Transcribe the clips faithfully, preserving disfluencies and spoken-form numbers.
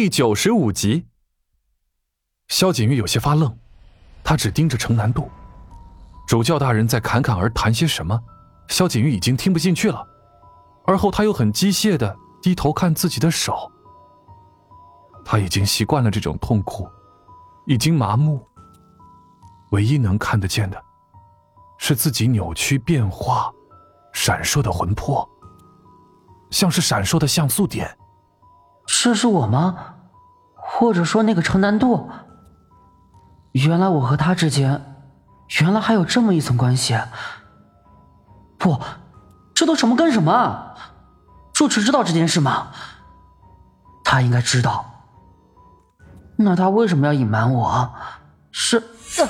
第九十五集。萧景玉有些发愣，他只盯着程南渡。主教大人在侃侃而谈些什么，萧景玉已经听不进去了。而后他又很机械地低头看自己的手。他已经习惯了这种痛苦，已经麻木。唯一能看得见的，是自己扭曲变化、闪烁的魂魄，像是闪烁的像素点。 这是我吗？或者说那个程南渡？原来我和他之间，原来还有这么一层关系。不，这都什么跟什么啊？住持知道这件事吗？他应该知道。那他为什么要隐瞒我？是……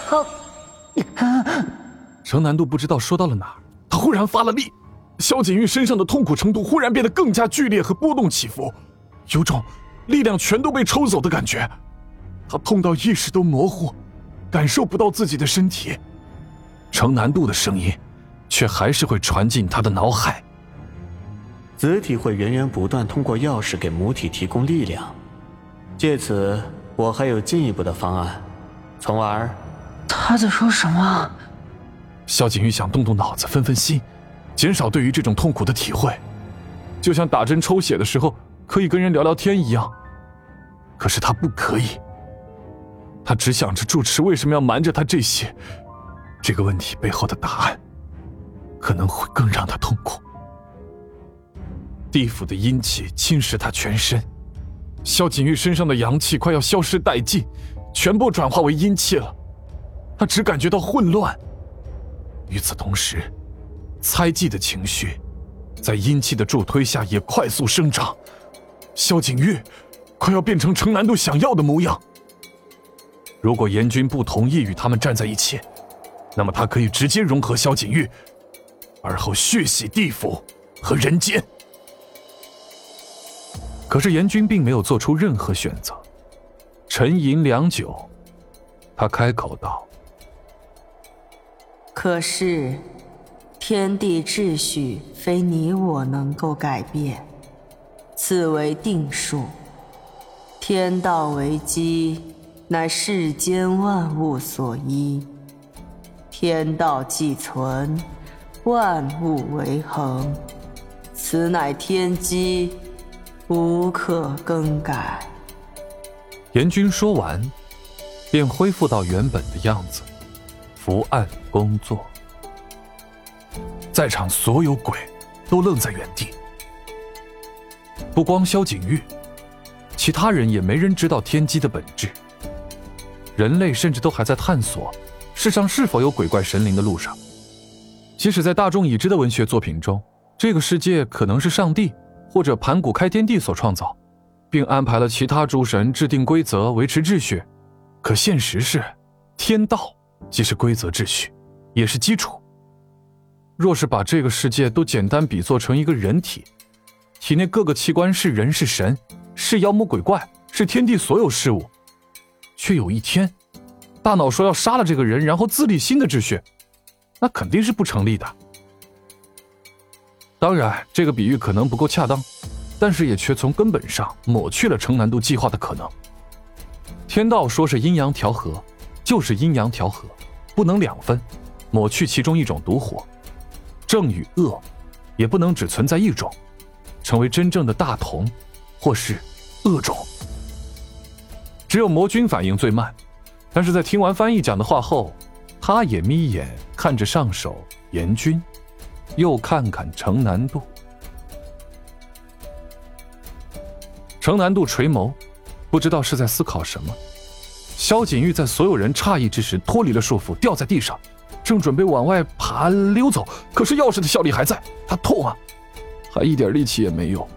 程南渡不知道说到了哪儿，他忽然发了力，萧景玉身上的痛苦程度忽然变得更加剧烈和波动起伏，有种力量全都被抽走的感觉。他痛到意识都模糊，感受不到自己的身体。程南渡的声音却还是会传进他的脑海。 子体会源源不断通过钥匙给母体提供力量，借此我还有进一步的方案，从而…… 他在说什么？ 萧景玉想动动脑子分分心，减少对于这种痛苦的体会，就像打针抽血的时候可以跟人聊聊天一样。可是他不可以，他只想着住持为什么要瞒着他这些，这个问题背后的答案可能会更让他痛苦。地府的阴气侵蚀他全身，萧景玉身上的阳气快要消失殆尽，全部转化为阴气了。他只感觉到混乱。与此同时，猜忌的情绪在阴气的助推下也快速生长。萧景玉快要变成程南渡想要的模样。如果严君不同意与他们站在一起，那么他可以直接融合萧景玉，而后血洗地府和人间。可是严君并没有做出任何选择，沉吟良久，他开口道： 可是天地秩序非你我能够改变，此为定数。天道为基，乃世间万物所依。天道既存，万物为恒，此乃天机，无可更改。 严君说完，便恢复到原本的样子，伏案工作。在场所有鬼都愣在原地，不光萧景玉，其他人也没人知道天机的本质。人类甚至都还在探索世上是否有鬼怪神灵的路上。即使在大众已知的文学作品中，这个世界可能是上帝或者盘古开天地所创造，并安排了其他诸神制定规则维持秩序。可现实是，天道既是规则秩序，也是基础。若是把这个世界都简单比作成一个人体，体内各个器官是人是神，是妖魔鬼怪，是天地所有事物，却有一天大脑说要杀了这个人，然后自立新的秩序，那肯定是不成立的。当然这个比喻可能不够恰当，但是也却从根本上抹去了程南渡计划的可能。天道说是阴阳调和，就是阴阳调和，不能两分，抹去其中一种毒火。正与恶也不能只存在一种，成为真正的大同或是恶种。只有魔君反应最慢，但是在听完翻译讲的话后，他也眯眼看着上手严君，又看看程南渡。程南渡垂眸，不知道是在思考什么。萧景玉在所有人诧异之时脱离了束缚，掉在地上，正准备往外爬溜走，可是钥匙的效力还在，他痛啊，还一点力气也没有。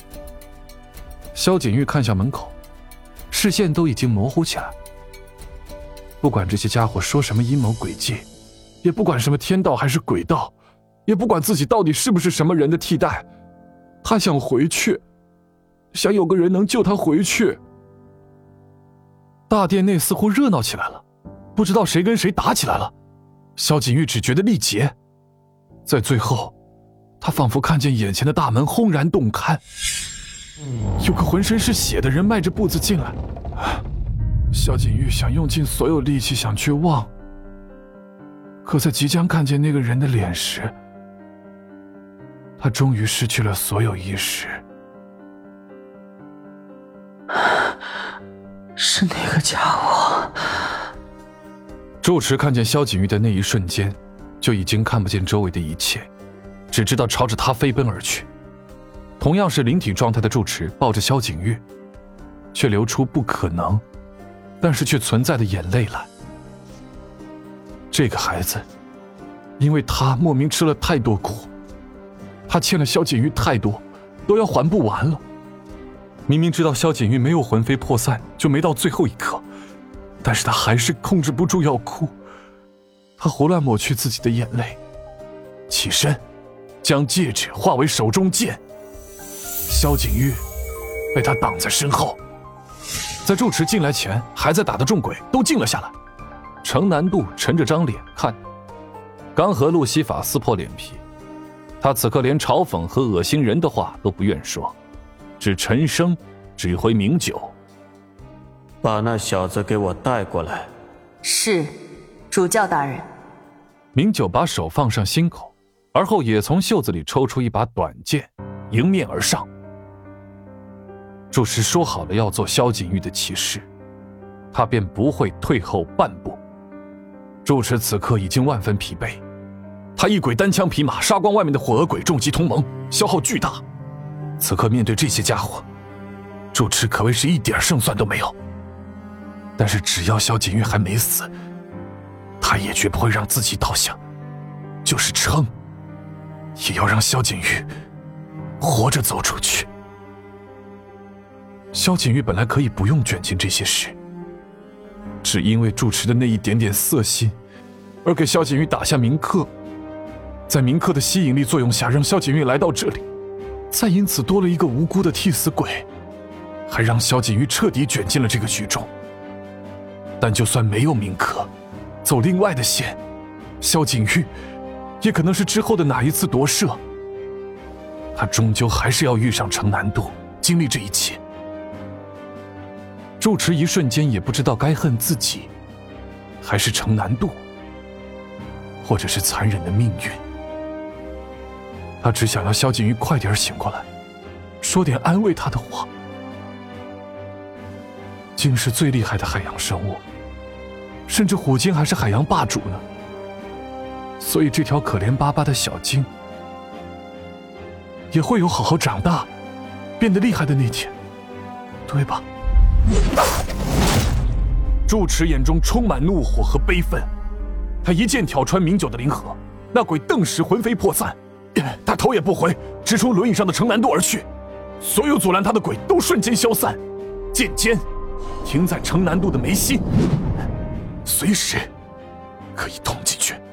萧景玉看向门口，视线都已经模糊起来。不管这些家伙说什么阴谋诡计，也不管什么天道还是鬼道，也不管自己到底是不是什么人的替代，他想回去，想有个人能救他回去。大殿内似乎热闹起来了，不知道谁跟谁打起来了。萧景玉只觉得力竭，在最后他仿佛看见眼前的大门轰然洞开， 有个浑身是血的人迈着步子进来。萧景玉想用尽所有力气想去望，可在即将看见那个人的脸时，他终于失去了所有意识。 是那个家伙。 住持看见萧景玉的那一瞬间，就已经看不见周围的一切，只知道朝着他飞奔而去。同样是灵体状态的住持抱着萧景玉，却流出不可能但是却存在的眼泪来。这个孩子因为他莫名吃了太多苦，他欠了萧景玉太多，都要还不完了。明明知道萧景玉没有魂飞魄散，就没到最后一刻，但是他还是控制不住要哭。他胡乱抹去自己的眼泪，起身将戒指化为手中剑。萧景玉被他挡在身后，在住持进来前还在打的众鬼都静了下来。程南渡沉着张脸看，刚和路西法撕破脸皮，他此刻连嘲讽和恶心人的话都不愿说，只沉声指挥明九： 把那小子给我带过来。 是，主教大人。 明九把手放上心口，而后也从袖子里抽出一把短剑，迎面而上。住持说好了要做萧景玉的骑士，他便不会退后半步。住持此刻已经万分疲惫，他一鬼单枪匹马杀光外面的火鹅鬼重击同盟，消耗巨大。此刻面对这些家伙，住持可谓是一点胜算都没有。但是只要萧景玉还没死，他也绝不会让自己倒下，就是撑也要让萧景玉活着走出去。萧景玉本来可以不用卷进这些事，只因为住持的那一点点色心，而给萧景玉打下铭刻，在铭刻的吸引力作用下，让萧景玉来到这里，再因此多了一个无辜的替死鬼，还让萧景玉彻底卷进了这个局中。但就算没有铭刻，走另外的线，萧景玉也可能是之后的哪一次夺舍，他终究还是要遇上程南渡，经历这一切。住持一瞬间也不知道该恨自己，还是程南渡，或者是残忍的命运。他只想要萧景玉快点醒过来，说点安慰他的话。鲸是最厉害的海洋生物，甚至虎鲸还是海洋霸主呢。所以这条可怜巴巴的小鲸也会有好好长大变得厉害的那天，对吧？住持眼中充满怒火和悲愤，他一剑挑穿明九的灵核，那鬼顿时魂飞魄散，他头也不回直冲轮椅上的程南渡而去。所有阻拦他的鬼都瞬间消散，剑尖停在程南渡的眉心，随时可以捅进去。